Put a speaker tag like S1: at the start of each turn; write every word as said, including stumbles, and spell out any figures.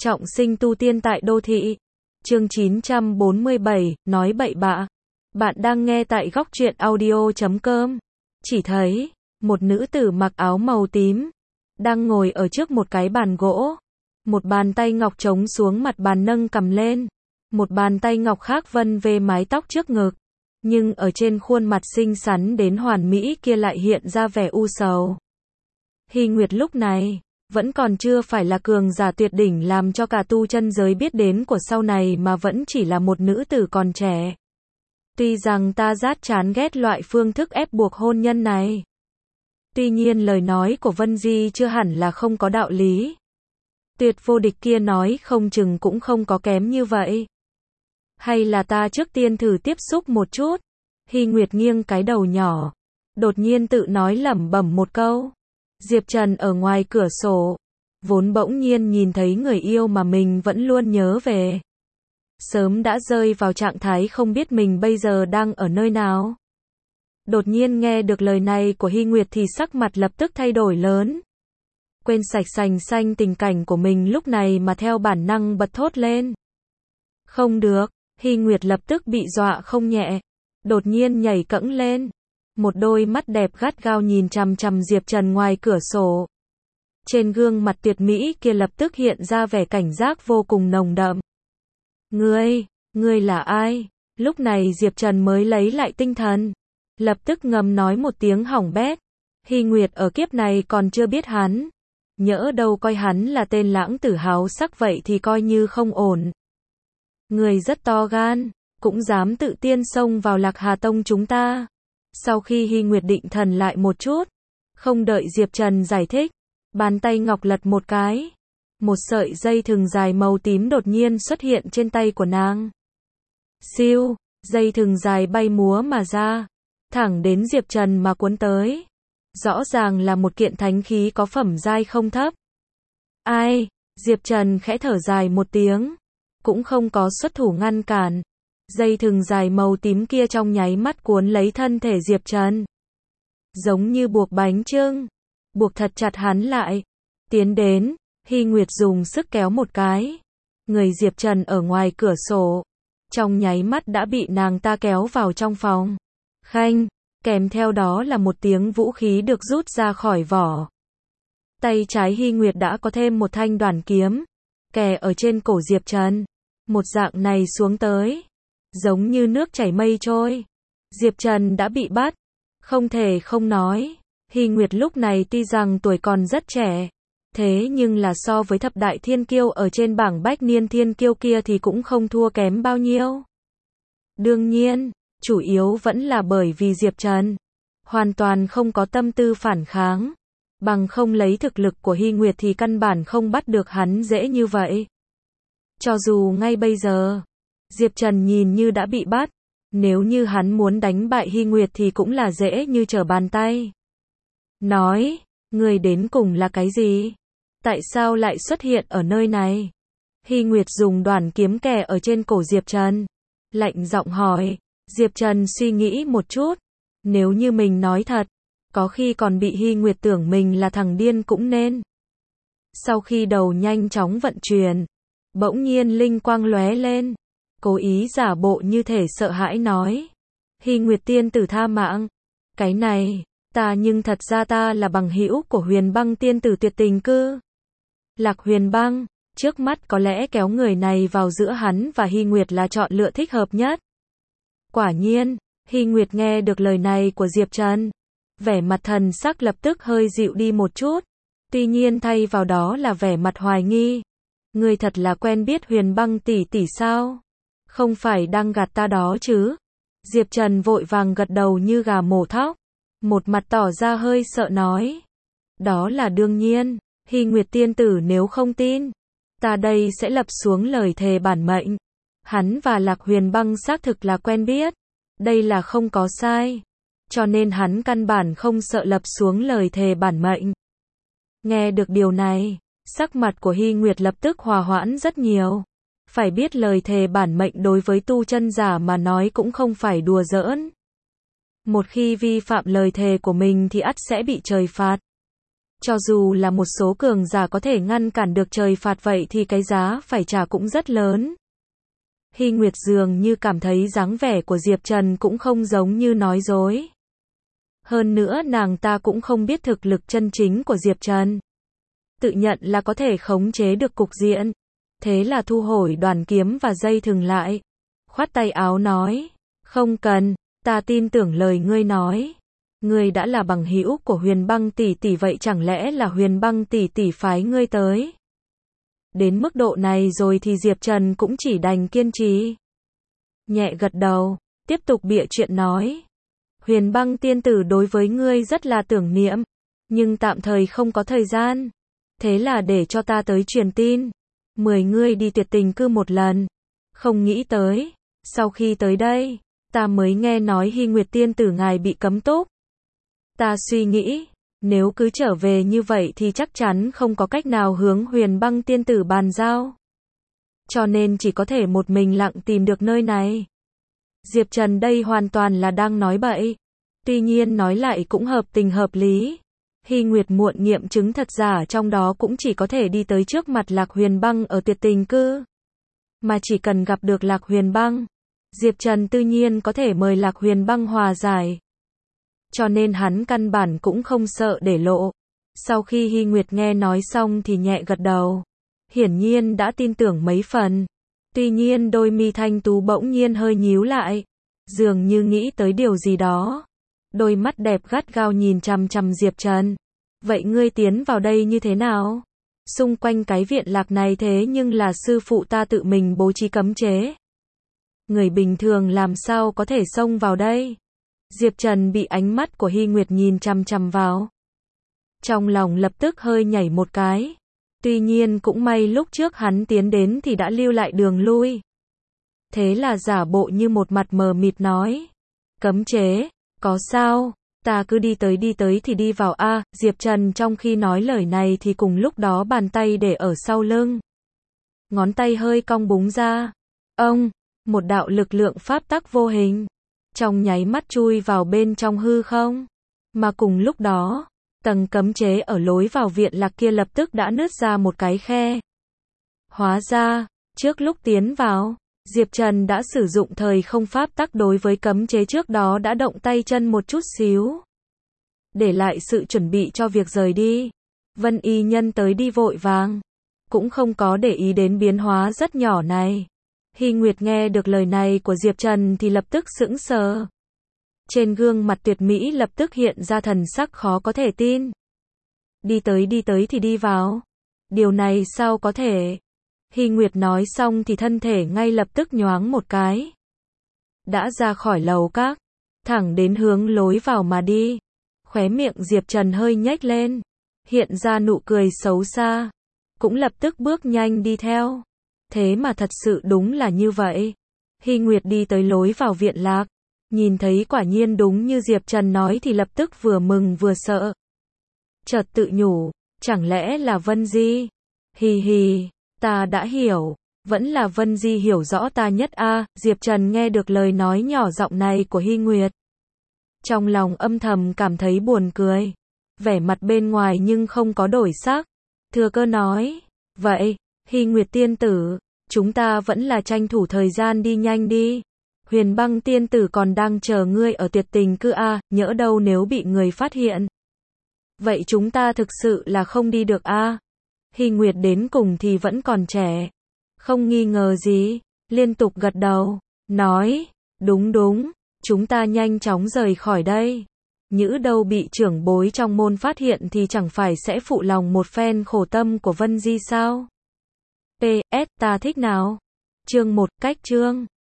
S1: Trọng sinh tu tiên tại đô thị. Chương chín trăm bốn mươi bảy, nói bậy bạ. Bạn đang nghe tại góc truyện audio chấm com. Chỉ thấy, một nữ tử mặc áo màu tím, đang ngồi ở trước một cái bàn gỗ. Một bàn tay ngọc trống xuống mặt bàn nâng cầm lên. Một bàn tay ngọc khác vân về mái tóc trước ngực. Nhưng ở trên khuôn mặt xinh xắn đến hoàn mỹ kia lại hiện ra vẻ u sầu. Hy Nguyệt lúc này vẫn còn chưa phải là cường giả tuyệt đỉnh làm cho cả tu chân giới biết đến của sau này mà vẫn chỉ là một nữ tử còn trẻ. Tuy rằng ta rát chán ghét loại phương thức ép buộc hôn nhân này. Tuy nhiên lời nói của Vân Di chưa hẳn là không có đạo lý. Tuyệt vô địch kia nói không chừng cũng không có kém như vậy. Hay là ta trước tiên thử tiếp xúc một chút. Hy Nguyệt nghiêng cái đầu nhỏ, đột nhiên tự nói lẩm bẩm một câu. Diệp Trần ở ngoài cửa sổ, vốn bỗng nhiên nhìn thấy người yêu mà mình vẫn luôn nhớ về. Sớm đã rơi vào trạng thái không biết mình bây giờ đang ở nơi nào. Đột nhiên nghe được lời này của Hy Nguyệt thì sắc mặt lập tức thay đổi lớn. Quên sạch sành xanh tình cảnh của mình lúc này mà theo bản năng bật thốt lên. Không được, Hy Nguyệt lập tức bị dọa không nhẹ. Đột nhiên nhảy cẫng lên. Một đôi mắt đẹp gắt gao nhìn chằm chằm Diệp Trần ngoài cửa sổ. Trên gương mặt tuyệt mỹ kia lập tức hiện ra vẻ cảnh giác vô cùng nồng đậm. Ngươi, ngươi là ai? Lúc này Diệp Trần mới lấy lại tinh thần. Lập tức ngầm nói một tiếng hỏng bét. Hy Nguyệt ở kiếp này còn chưa biết hắn. Nhỡ đâu coi hắn là tên lãng tử háo sắc vậy thì coi như không ổn. Người rất to gan, cũng dám tự tiên xông vào Lạc Hà Tông chúng ta. Sau khi Hy Nguyệt định thần lại một chút, không đợi Diệp Trần giải thích, bàn tay ngọc lật một cái. Một sợi dây thừng dài màu tím đột nhiên xuất hiện trên tay của nàng. Siêu, dây thừng dài bay múa mà ra, thẳng đến Diệp Trần mà cuốn tới. Rõ ràng là một kiện thánh khí có phẩm giai không thấp. Ai? Diệp Trần khẽ thở dài một tiếng, cũng không có xuất thủ ngăn cản. Dây thừng dài màu tím kia trong nháy mắt cuốn lấy thân thể Diệp Trần. Giống như buộc bánh chưng, buộc thật chặt hắn lại. Tiến đến, Hy Nguyệt dùng sức kéo một cái. Người Diệp Trần ở ngoài cửa sổ, trong nháy mắt đã bị nàng ta kéo vào trong phòng. Khanh, kèm theo đó là một tiếng vũ khí được rút ra khỏi vỏ. Tay trái Hy Nguyệt đã có thêm một thanh đoản kiếm, kè ở trên cổ Diệp Trần. Một dạng này xuống tới, giống như nước chảy mây trôi. Diệp Trần đã bị bắt. Không thể không nói, Hy Nguyệt lúc này tuy rằng tuổi còn rất trẻ, thế nhưng là so với thập đại thiên kiêu ở trên bảng bách niên thiên kiêu kia thì cũng không thua kém bao nhiêu. Đương nhiên, chủ yếu vẫn là bởi vì Diệp Trần hoàn toàn không có tâm tư phản kháng. Bằng không lấy thực lực của Hy Nguyệt thì căn bản không bắt được hắn dễ như vậy. Cho dù ngay bây giờ, Diệp Trần nhìn như đã bị bắt, nếu như hắn muốn đánh bại Hy Nguyệt thì cũng là dễ như trở bàn tay. Nói, người đến cùng là cái gì? Tại sao lại xuất hiện ở nơi này? Hy Nguyệt dùng đoản kiếm kè ở trên cổ Diệp Trần, lạnh giọng hỏi. Diệp Trần suy nghĩ một chút, nếu như mình nói thật, có khi còn bị Hy Nguyệt tưởng mình là thằng điên cũng nên. Sau khi đầu nhanh chóng vận chuyển, bỗng nhiên linh quang lóe lên, cố ý giả bộ như thể sợ hãi nói. Hy Nguyệt tiên tử tha mạng. Cái này, ta nhưng thật ra ta là bằng hữu của Huyền Băng tiên tử tuyệt tình cư. Lạc Huyền Băng, trước mắt có lẽ kéo người này vào giữa hắn và Hy Nguyệt là chọn lựa thích hợp nhất. Quả nhiên, Hy Nguyệt nghe được lời này của Diệp Trần, vẻ mặt thần sắc lập tức hơi dịu đi một chút. Tuy nhiên thay vào đó là vẻ mặt hoài nghi. Ngươi thật là quen biết Huyền Băng tỷ tỷ sao? Không phải đang gạt ta đó chứ? Diệp Trần vội vàng gật đầu như gà mổ thóc, một mặt tỏ ra hơi sợ nói. Đó là đương nhiên, Hy Nguyệt tiên tử nếu không tin, ta đây sẽ lập xuống lời thề bản mệnh. Hắn và Lạc Huyền Băng xác thực là quen biết, đây là không có sai, cho nên hắn căn bản không sợ lập xuống lời thề bản mệnh. Nghe được điều này, sắc mặt của Hy Nguyệt lập tức hòa hoãn rất nhiều. Phải biết lời thề bản mệnh đối với tu chân giả mà nói cũng không phải đùa giỡn. Một khi vi phạm lời thề của mình thì ắt sẽ bị trời phạt. Cho dù là một số cường giả có thể ngăn cản được trời phạt vậy thì cái giá phải trả cũng rất lớn. Hy Nguyệt dường như cảm thấy dáng vẻ của Diệp Trần cũng không giống như nói dối. Hơn nữa nàng ta cũng không biết thực lực chân chính của Diệp Trần. Tự nhận là có thể khống chế được cục diện. Thế là thu hồi đoàn kiếm và dây thừng lại. Khoát tay áo nói, không cần, ta tin tưởng lời ngươi nói. Ngươi đã là bằng hữu của Huyền Băng tỷ tỷ vậy chẳng lẽ là Huyền Băng tỷ tỷ phái ngươi tới? Đến mức độ này rồi thì Diệp Trần cũng chỉ đành kiên trì. Nhẹ gật đầu, tiếp tục bịa chuyện nói. Huyền Băng tiên tử đối với ngươi rất là tưởng niệm, nhưng tạm thời không có thời gian. Thế là để cho ta tới truyền tin. Mời ngươi đi tuyệt tình cư một lần. Không nghĩ tới, sau khi tới đây, ta mới nghe nói Hy Nguyệt tiên tử ngài bị cấm túc. Ta suy nghĩ, nếu cứ trở về như vậy thì chắc chắn không có cách nào hướng Huyền Băng tiên tử bàn giao. Cho nên chỉ có thể một mình lặng tìm được nơi này. Diệp Trần đây hoàn toàn là đang nói bậy. Tuy nhiên nói lại cũng hợp tình hợp lý. Hy Nguyệt muộn nghiệm chứng thật giả trong đó cũng chỉ có thể đi tới trước mặt Lạc Huyền Băng ở tuyệt tình cư. Mà chỉ cần gặp được Lạc Huyền Băng, Diệp Trần tự nhiên có thể mời Lạc Huyền Băng hòa giải. Cho nên hắn căn bản cũng không sợ để lộ. Sau khi Hy Nguyệt nghe nói xong thì nhẹ gật đầu. Hiển nhiên đã tin tưởng mấy phần. Tuy nhiên đôi mi thanh tú bỗng nhiên hơi nhíu lại. Dường như nghĩ tới điều gì đó. Đôi mắt đẹp gắt gao nhìn chằm chằm Diệp Trần. Vậy ngươi tiến vào đây như thế nào? Xung quanh cái viện lạc này thế nhưng là sư phụ ta tự mình bố trí cấm chế. Người bình thường làm sao có thể xông vào đây? Diệp Trần bị ánh mắt của Hy Nguyệt nhìn chằm chằm vào. Trong lòng lập tức hơi nhảy một cái. Tuy nhiên cũng may lúc trước hắn tiến đến thì đã lưu lại đường lui. Thế là giả bộ như một mặt mờ mịt nói. Cấm chế, có sao? Ta cứ đi tới đi tới thì đi vào a. Diệp Trần trong khi nói lời này thì cùng lúc đó bàn tay để ở sau lưng. Ngón tay hơi cong búng ra. Ông, một đạo lực lượng pháp tắc vô hình. Trong nháy mắt chui vào bên trong hư không. Mà cùng lúc đó, tầng cấm chế ở lối vào viện lạc kia lập tức đã nứt ra một cái khe. Hóa ra, trước lúc tiến vào, Diệp Trần đã sử dụng thời không pháp tắc đối với cấm chế trước đó đã động tay chân một chút xíu. Để lại sự chuẩn bị cho việc rời đi. Vân Y Nhân tới đi vội vàng. Cũng không có để ý đến biến hóa rất nhỏ này. Hy Nguyệt nghe được lời này của Diệp Trần thì lập tức sững sờ. Trên gương mặt tuyệt mỹ lập tức hiện ra thần sắc khó có thể tin. Đi tới đi tới thì đi vào. Điều này sao có thể? Hy Nguyệt nói xong thì thân thể ngay lập tức nhoáng một cái. Đã ra khỏi lầu các, thẳng đến hướng lối vào mà đi. Khóe miệng Diệp Trần hơi nhếch lên, hiện ra nụ cười xấu xa. Cũng lập tức bước nhanh đi theo. Thế mà thật sự đúng là như vậy. Hy Nguyệt đi tới lối vào viện lạc. Nhìn thấy quả nhiên đúng như Diệp Trần nói thì lập tức vừa mừng vừa sợ. Chợt tự nhủ, chẳng lẽ là Vân Di? Hì hì, ta đã hiểu, vẫn là Vân Di hiểu rõ ta nhất a. À, Diệp Trần nghe được lời nói nhỏ giọng này của Hy Nguyệt. Trong lòng âm thầm cảm thấy buồn cười. Vẻ mặt bên ngoài nhưng không có đổi sắc. Thừa cơ nói, vậy, Hy Nguyệt tiên tử, chúng ta vẫn là tranh thủ thời gian đi nhanh đi. Huyền Băng tiên tử còn đang chờ ngươi ở tuyệt tình cư a, à, nhỡ đâu nếu bị người phát hiện. Vậy chúng ta thực sự là không đi được a. À. Hy Nguyệt đến cùng thì vẫn còn trẻ. Không nghi ngờ gì, liên tục gật đầu, nói, đúng đúng, chúng ta nhanh chóng rời khỏi đây. Nhỡ đâu bị trưởng bối trong môn phát hiện thì chẳng phải sẽ phụ lòng một phen khổ tâm của Vân Di sao? pê ét ta thích nào? Chương một cách chương